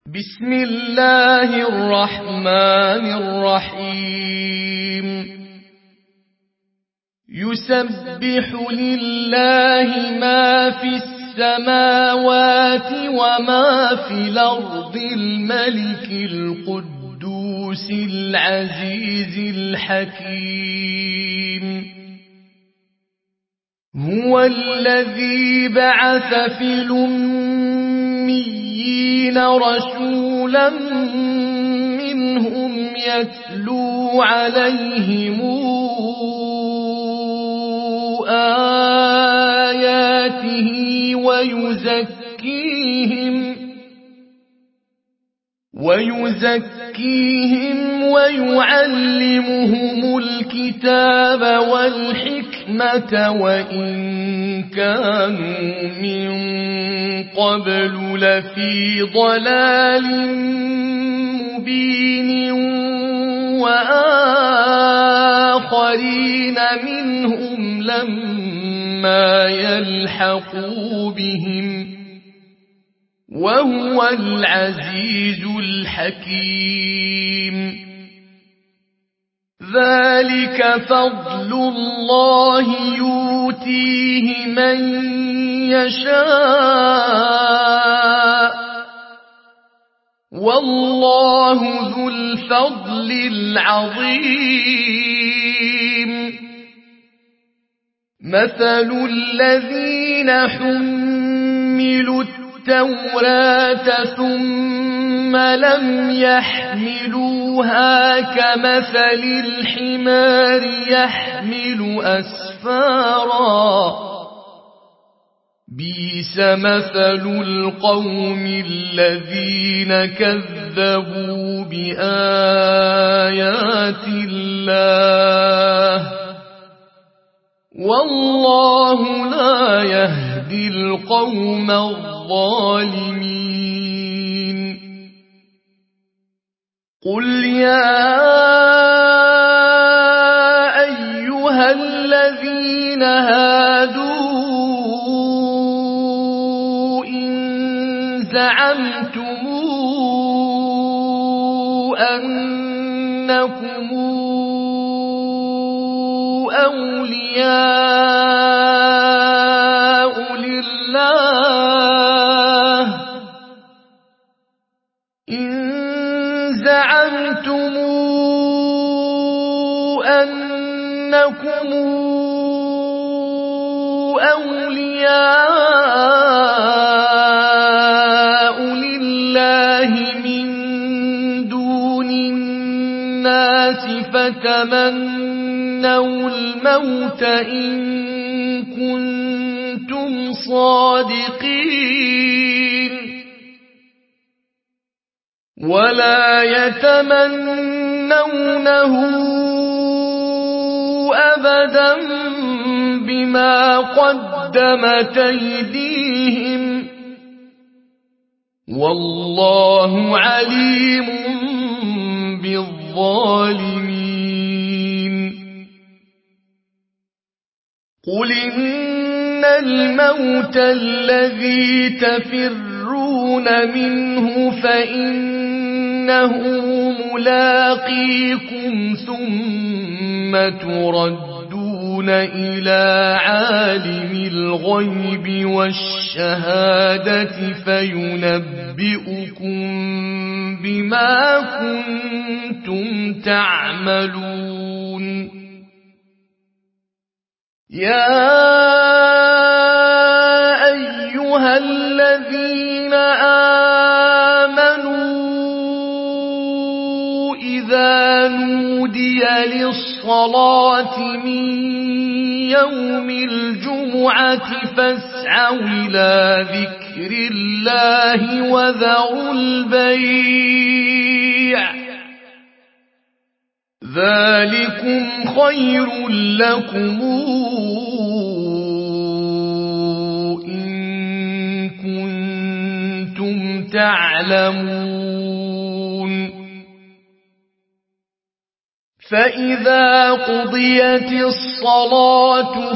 بسم الله الرحمن الرحيم يسبح لله ما في السماوات وما في الأرض الملك القدوس العزيز الحكيم هو الذي بعث في الأميين رسولا منهم يتلو عليهم آياته ويزكيهم ويعلمهم الكتاب والحكمة وإن كانوا من قبل لفي ضلال مبين وآخرين منهم لما يلحقوا بهم وهو العزيز الحكيم ذلك فضل الله يؤتيه من يشاء والله ذو الفضل العظيم مثل الذين حملوا التوراة ثم لم يحملوها كمثل الحمار يحمل أسفارا بئس مثل القوم الذين كذبوا بآيات الله والله لا يهدي القوم الظالمين قل يا أيها الذين هادوا إن زعمتم أنكم أولياء لله من دون الناس فتمنوا الموت إن كنتم صادقين ولا يتمنونه أبدا بما قدمت أيديهم والله عليم بالظالمين قل إن الموت الذي تفرون منه فإنه ملاقيكم ثم تردون إلى عالم الغيب والشهادة فينبئكم بما كنتم تعملون يا أيها الذين آمنوا إذا نودي للصلاة من يوم الجمعة فاسعوا إلى ذكر الله وذروا البيع ذلكم خير لكم إن كنتم تعلمون فإذا قضيت الصلاة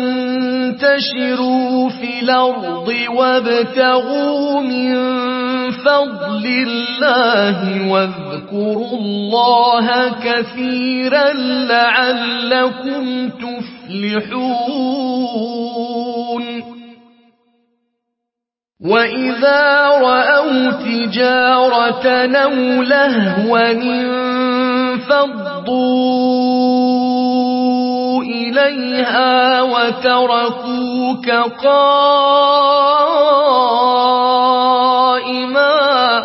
فانتشروا في الأرض وابتغوا من فضل الله واذكروا الله كثيرا لعلكم تفلحون وإذا رأوا تجارة أو لهوا انفضوا إليها وتركوك قائما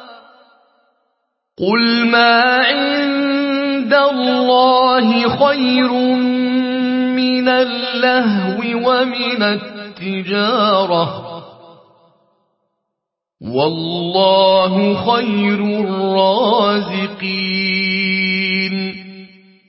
قل ما عند الله خير من اللهو ومن التجارة والله خير الرازقين